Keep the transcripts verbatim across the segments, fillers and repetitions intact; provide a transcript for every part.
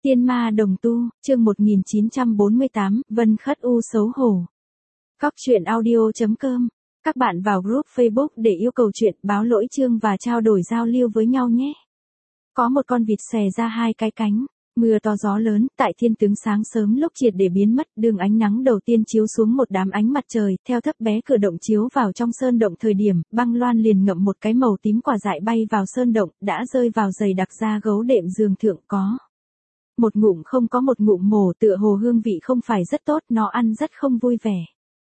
Tiên ma đồng tu, chương một nghìn chín trăm bốn mươi tám, Vân Khất U xấu hổ. Cóc truyện audio chấm com. Các bạn vào group Facebook để yêu cầu chuyện, báo lỗi chương và trao đổi giao lưu với nhau nhé. Có một con vịt xòe ra hai cái cánh. Mưa to gió lớn, tại thiên tướng sáng sớm lúc triệt để biến mất, đường ánh nắng đầu tiên chiếu xuống một đám ánh mặt trời, theo thấp bé cửa động chiếu vào trong sơn động thời điểm, băng loan liền ngậm một cái màu tím quả dại bay vào sơn động, đã rơi vào giày đặc da gấu đệm giường thượng có. Một ngụm không có một ngụm mổ, tựa hồ hương vị không phải rất tốt, nó ăn rất không vui vẻ.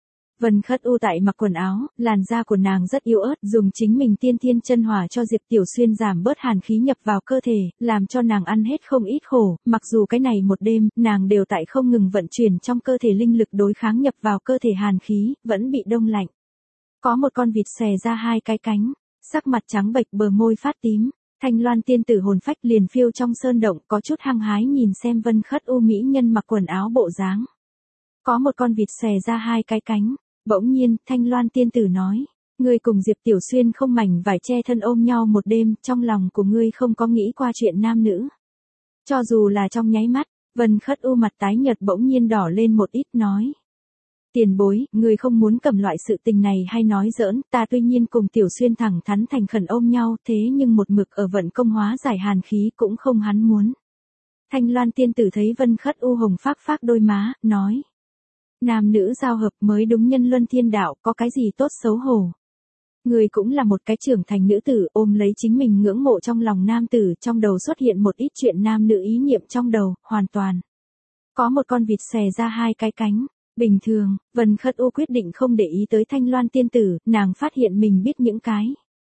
Vân Khất U tại mặc quần áo, làn da của nàng rất yếu ớt, dùng chính mình tiên thiên chân hỏa cho Diệp Tiểu Xuyên giảm bớt hàn khí nhập vào cơ thể, làm cho nàng ăn hết không ít khổ, mặc dù cái này một đêm, nàng đều tại không ngừng vận chuyển trong cơ thể linh lực đối kháng nhập vào cơ thể hàn khí, vẫn bị đông lạnh. Có một con vịt xòe ra hai cái cánh, sắc mặt trắng bệch, bờ môi phát tím. Thanh Loan tiên tử hồn phách liền phiêu trong sơn động, có chút hăng hái nhìn xem Vân Khất U mỹ nhân mặc quần áo bộ dáng. Có một con vịt xòe ra hai cái cánh. Bỗng nhiên, Thanh Loan tiên tử nói, ngươi cùng Diệp Tiểu Xuyên không mảnh vải che thân ôm nhau một đêm, trong lòng của ngươi không có nghĩ qua chuyện nam nữ. Cho dù là trong nháy mắt, Vân Khất U mặt tái nhợt bỗng nhiên đỏ lên một ít nói. Tiền bối, ngươi không muốn cầm loại sự tình này hay nói giỡn, ta tuy nhiên cùng Tiểu Xuyên thẳng thắn thành khẩn ôm nhau, thế nhưng một mực ở vận công hóa giải hàn khí cũng không hắn muốn. Thanh Loan tiên tử thấy Vân Khất U hồng phác phác đôi má, nói. Nam nữ giao hợp mới đúng, nhân luân thiên đạo, có cái gì tốt xấu hổ. Ngươi cũng là một cái trưởng thành nữ tử, ôm lấy chính mình ngưỡng mộ trong lòng nam tử, trong đầu xuất hiện một ít chuyện nam nữ ý niệm trong đầu, hoàn toàn. Có một con vịt xòe ra hai cái cánh. Bình thường, Vân Khất U quyết định không để ý tới Thanh Loan tiên tử, nàng phát hiện mình biết những cái.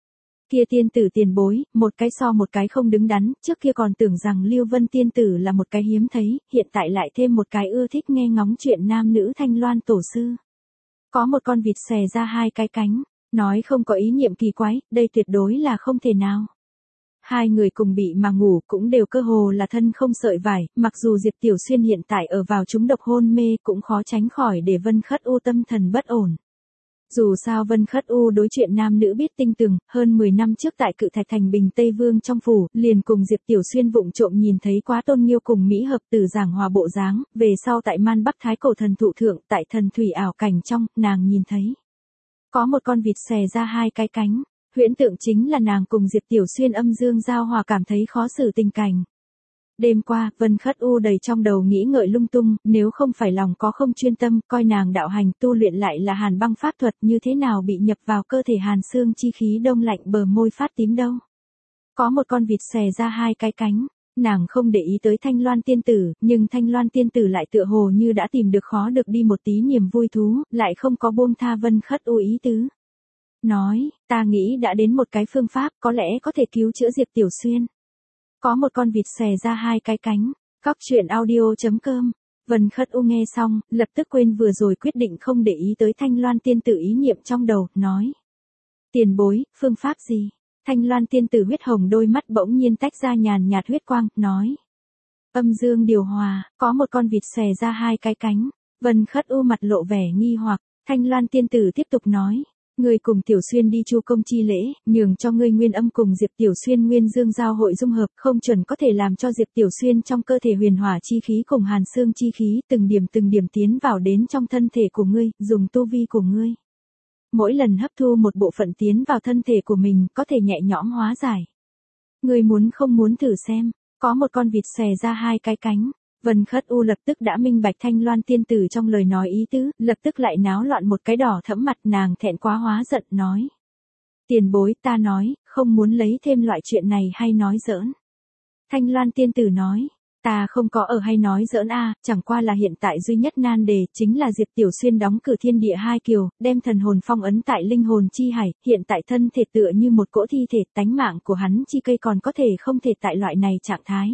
Kia tiên tử tiền bối, một cái so một cái không đứng đắn, trước kia còn tưởng rằng Lưu Vân tiên tử là một cái hiếm thấy, hiện tại lại thêm một cái ưa thích nghe ngóng chuyện nam nữ Thanh Loan tổ sư. Có một con vịt xòe ra hai cái cánh, nói không có ý niệm kỳ quái, đây tuyệt đối là không thể nào. Hai người cùng bị mà ngủ cũng đều cơ hồ là thân không sợi vải, mặc dù Diệp Tiểu Xuyên hiện tại ở vào trúng độc hôn mê cũng khó tránh khỏi để Vân Khất U tâm thần bất ổn. Dù sao Vân Khất U đối chuyện nam nữ biết tinh tường, hơn mười năm trước tại Cự Thạch Thành Bình Tây Vương trong phủ, liền cùng Diệp Tiểu Xuyên vụng trộm nhìn thấy quá Tôn Nghiêu cùng Mỹ hợp tử giảng hòa bộ dáng, về sau tại Man Bắc Thái Cổ thần thụ thượng, tại thần thủy ảo cảnh trong, nàng nhìn thấy. Có một con vịt xòe ra hai cái cánh. Huyễn tượng chính là nàng cùng Diệp Tiểu Xuyên âm dương giao hòa cảm thấy khó xử tình cảnh. Đêm qua, Vân Khất U đầy trong đầu nghĩ ngợi lung tung, nếu không phải lòng có không chuyên tâm, coi nàng đạo hành tu luyện lại là hàn băng pháp thuật, như thế nào bị nhập vào cơ thể hàn xương chi khí đông lạnh, bờ môi phát tím đâu. Có một con vịt xòe ra hai cái cánh, nàng không để ý tới Thanh Loan tiên tử, nhưng Thanh Loan tiên tử lại tựa hồ như đã tìm được khó được đi một tí niềm vui thú, lại không có buông tha Vân Khất U ý tứ. Nói, ta nghĩ đã đến một cái phương pháp, có lẽ có thể cứu chữa Diệp Tiểu Xuyên. Có một con vịt xòe ra hai cái cánh. Cóc truyện audio chấm com. Vân Khất U nghe xong, lập tức quên vừa rồi quyết định không để ý tới Thanh Loan tiên tử ý niệm trong đầu, nói. Tiền bối, phương pháp gì? Thanh Loan tiên tử huyết hồng đôi mắt bỗng nhiên tách ra nhàn nhạt huyết quang, nói. Âm dương điều hòa, có một con vịt xòe ra hai cái cánh. Vân Khất U mặt lộ vẻ nghi hoặc, Thanh Loan tiên tử tiếp tục nói. Ngươi cùng Tiểu Xuyên đi chu công chi lễ, nhường cho ngươi nguyên âm cùng Diệp Tiểu Xuyên nguyên dương giao hội dung hợp, không chuẩn có thể làm cho Diệp Tiểu Xuyên trong cơ thể huyền hỏa chi khí cùng hàn xương chi khí từng điểm từng điểm tiến vào đến trong thân thể của ngươi, dùng tu vi của ngươi. Mỗi lần hấp thu một bộ phận tiến vào thân thể của mình, có thể nhẹ nhõm hóa giải. Ngươi muốn không muốn thử xem, có một con vịt xòe ra hai cái cánh. Vân Khất U lập tức đã minh bạch Thanh Loan tiên tử trong lời nói ý tứ, lập tức lại náo loạn một cái đỏ thẫm mặt, nàng thẹn quá hóa giận nói. Tiền bối, ta nói, không muốn lấy thêm loại chuyện này hay nói giỡn. Thanh Loan tiên tử nói, ta không có ở hay nói giỡn a, chẳng qua là hiện tại duy nhất nan đề chính là Diệp Tiểu Xuyên đóng cử thiên địa hai kiều, đem thần hồn phong ấn tại linh hồn chi hải, hiện tại thân thể tựa như một cỗ thi thể, tánh mạng của hắn chi cây còn có thể không thể tại loại này trạng thái.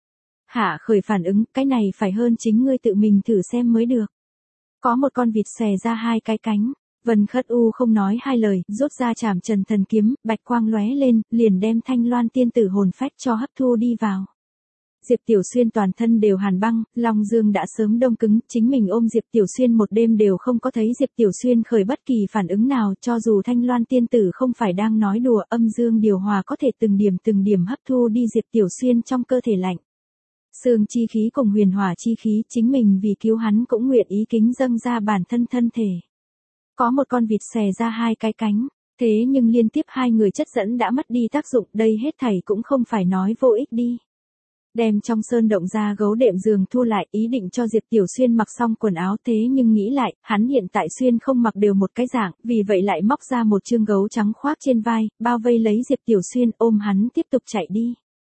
Hạ khởi phản ứng, cái này phải hơn chính ngươi tự mình thử xem mới được. Có một con vịt xòe ra hai cái cánh. Vân Khất U không nói hai lời, rút ra trảm trần thần kiếm, bạch quang lóe lên, liền đem Thanh Loan tiên tử hồn phách cho hấp thu đi vào. Diệp Tiểu Xuyên toàn thân đều hàn băng, Long Dương đã sớm đông cứng, chính mình ôm Diệp Tiểu Xuyên một đêm đều không có thấy Diệp Tiểu Xuyên khởi bất kỳ phản ứng nào, cho dù Thanh Loan tiên tử không phải đang nói đùa, âm dương điều hòa có thể từng điểm từng điểm hấp thu đi Diệp Tiểu Xuyên trong cơ thể lạnh. Xương chi khí cùng huyền hỏa chi khí, chính mình vì cứu hắn cũng nguyện ý kính dâng ra bản thân thân thể. Có một con vịt xòe ra hai cái cánh, thế nhưng liên tiếp hai người chất dẫn đã mất đi tác dụng, đây hết thảy cũng không phải nói vô ích đi. Đem trong sơn động ra gấu đệm giường thu lại, ý định cho Diệp Tiểu Xuyên mặc xong quần áo, thế nhưng nghĩ lại, hắn hiện tại xuyên không mặc đều một cái dạng, vì vậy lại móc ra một chương gấu trắng khoác trên vai, bao vây lấy Diệp Tiểu Xuyên, ôm hắn tiếp tục chạy đi.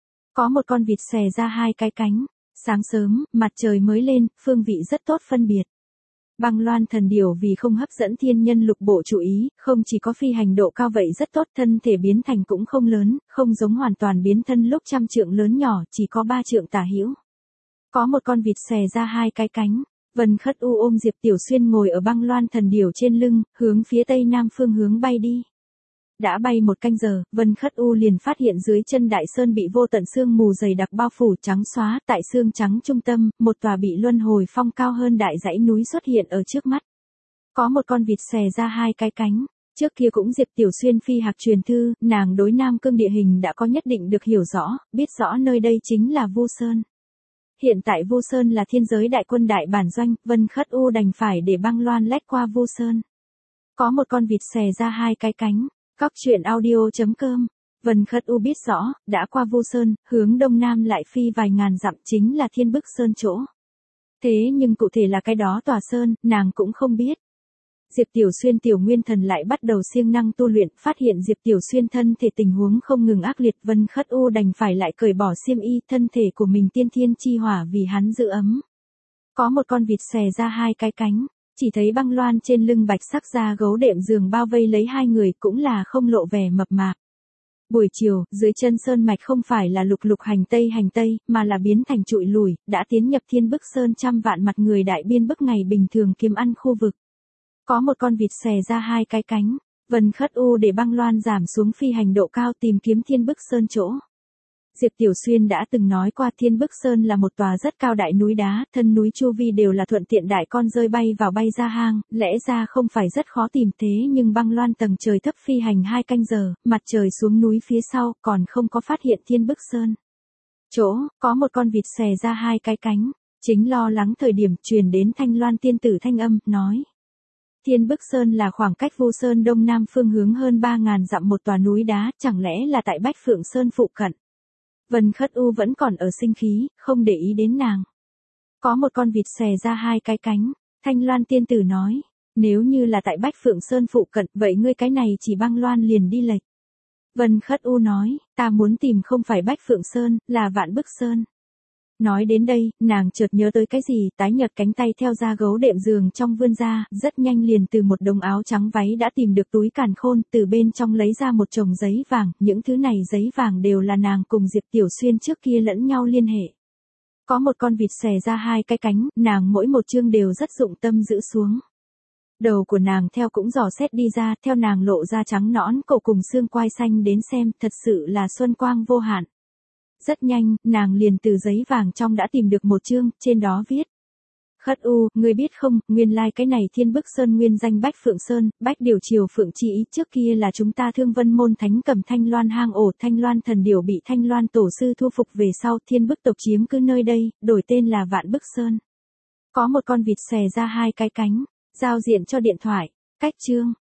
Có một con vịt xòe ra hai cái cánh, sáng sớm, mặt trời mới lên, phương vị rất tốt phân biệt. Băng loan thần điểu vì không hấp dẫn thiên nhân lục bộ chú ý, không chỉ có phi hành độ cao vậy rất tốt, thân thể biến thành cũng không lớn, không giống hoàn toàn biến thân lúc trăm trượng lớn nhỏ, chỉ có ba trượng tả hữu. Có một con vịt xòe ra hai cái cánh, Vân Khất U ôm Diệp Tiểu Xuyên ngồi ở băng loan thần điểu trên lưng, hướng phía tây nam phương hướng bay đi. Đã bay một canh giờ, Vân Khất U liền phát hiện dưới chân đại sơn bị vô tận sương mù dày đặc bao phủ trắng xóa, tại sương trắng trung tâm, một tòa bị luân hồi phong cao hơn đại dãy núi xuất hiện ở trước mắt. Có một con vịt xòe ra hai cái cánh, trước kia cũng Diệp Tiểu Xuyên phi hạc truyền thư, nàng đối Nam Cương địa hình đã có nhất định được hiểu rõ, biết rõ nơi đây chính là Vu Sơn. Hiện tại Vu Sơn là thiên giới đại quân đại bản doanh, Vân Khất U đành phải để băng loan lách qua Vu Sơn. Có một con vịt xòe ra hai cái cánh. Cóc truyện audio chấm com. Vân Khất U biết rõ, đã qua Vu Sơn, hướng đông nam lại phi vài ngàn dặm chính là Thiên Bức Sơn chỗ. Thế nhưng cụ thể là cái đó tòa sơn, nàng cũng không biết. Diệp Tiểu Xuyên tiểu nguyên thần lại bắt đầu siêng năng tu luyện, phát hiện Diệp Tiểu Xuyên thân thể tình huống không ngừng ác liệt, Vân Khất U đành phải lại cởi bỏ xiêm y, thân thể của mình tiên thiên chi hỏa vì hắn giữ ấm. Có một con vịt xòe ra hai cái cánh. Chỉ thấy băng loan trên lưng bạch sắc da gấu đệm giường bao vây lấy hai người, cũng là không lộ vẻ mập mạp. Buổi chiều, dưới chân sơn mạch không phải là lục lục hành tây hành tây, mà là biến thành trụi lùi, đã tiến nhập Thiên Bức Sơn trăm vạn mặt người đại biên bức ngày bình thường kiếm ăn khu vực. Có một con vịt xòe ra hai cái cánh, Vân Khất U để băng loan giảm xuống phi hành độ cao tìm kiếm Thiên Bức Sơn chỗ. Diệp Tiểu Xuyên đã từng nói qua Thiên Bức Sơn là một tòa rất cao đại núi đá, thân núi chu vi đều là thuận tiện đại con rơi bay vào bay ra hang, lẽ ra không phải rất khó tìm, thế nhưng băng loan tầng trời thấp phi hành hai canh giờ, mặt trời xuống núi phía sau, còn không có phát hiện Thiên Bức Sơn. Chỗ, có một con vịt xòe ra hai cái cánh, chính lo lắng thời điểm truyền đến Thanh Loan tiên tử thanh âm, nói. Thiên Bức Sơn là khoảng cách Vu Sơn đông nam phương hướng hơn ba ngàn dặm một tòa núi đá, chẳng lẽ là tại Bách Phượng Sơn phụ cận. Vân Khất U vẫn còn ở sinh khí, không để ý đến nàng. Có một con vịt xòe ra hai cái cánh, Thanh Loan tiên tử nói, nếu như là tại Bách Phượng Sơn phụ cận, vậy ngươi cái này chỉ băng loan liền đi lệch. Vân Khất U nói, ta muốn tìm không phải Bách Phượng Sơn, là Vạn Bức Sơn. Nói đến đây, nàng chợt nhớ tới cái gì, tái nhợt cánh tay theo da gấu đệm giường trong vươn ra, rất nhanh liền từ một đống áo trắng váy đã tìm được túi càn khôn, từ bên trong lấy ra một chồng giấy vàng, những thứ này giấy vàng đều là nàng cùng Diệp Tiểu Xuyên trước kia lẫn nhau liên hệ. Có một con vịt xòe ra hai cái cánh, nàng mỗi một chương đều rất dụng tâm giữ xuống. Đầu của nàng theo cũng dò xét đi ra, theo nàng lộ ra trắng nõn cổ cùng xương quai xanh đến xem, thật sự là xuân quang vô hạn. Rất nhanh, nàng liền từ giấy vàng trong đã tìm được một chương, trên đó viết. Khất U, ngươi biết không, nguyên lai like cái này Thiên Bức Sơn nguyên danh Bách Phượng Sơn, Bách Điều Triều Phượng Chỉ, trước kia là chúng ta Thương Vân môn thánh cầm Thanh Loan hang ổ, Thanh Loan thần điểu bị Thanh Loan tổ sư thu phục về sau, Thiên Bức tộc chiếm cứ nơi đây, đổi tên là Vạn Bức Sơn. Có một con vịt xòe ra hai cái cánh, giao diện cho điện thoại, cách chương.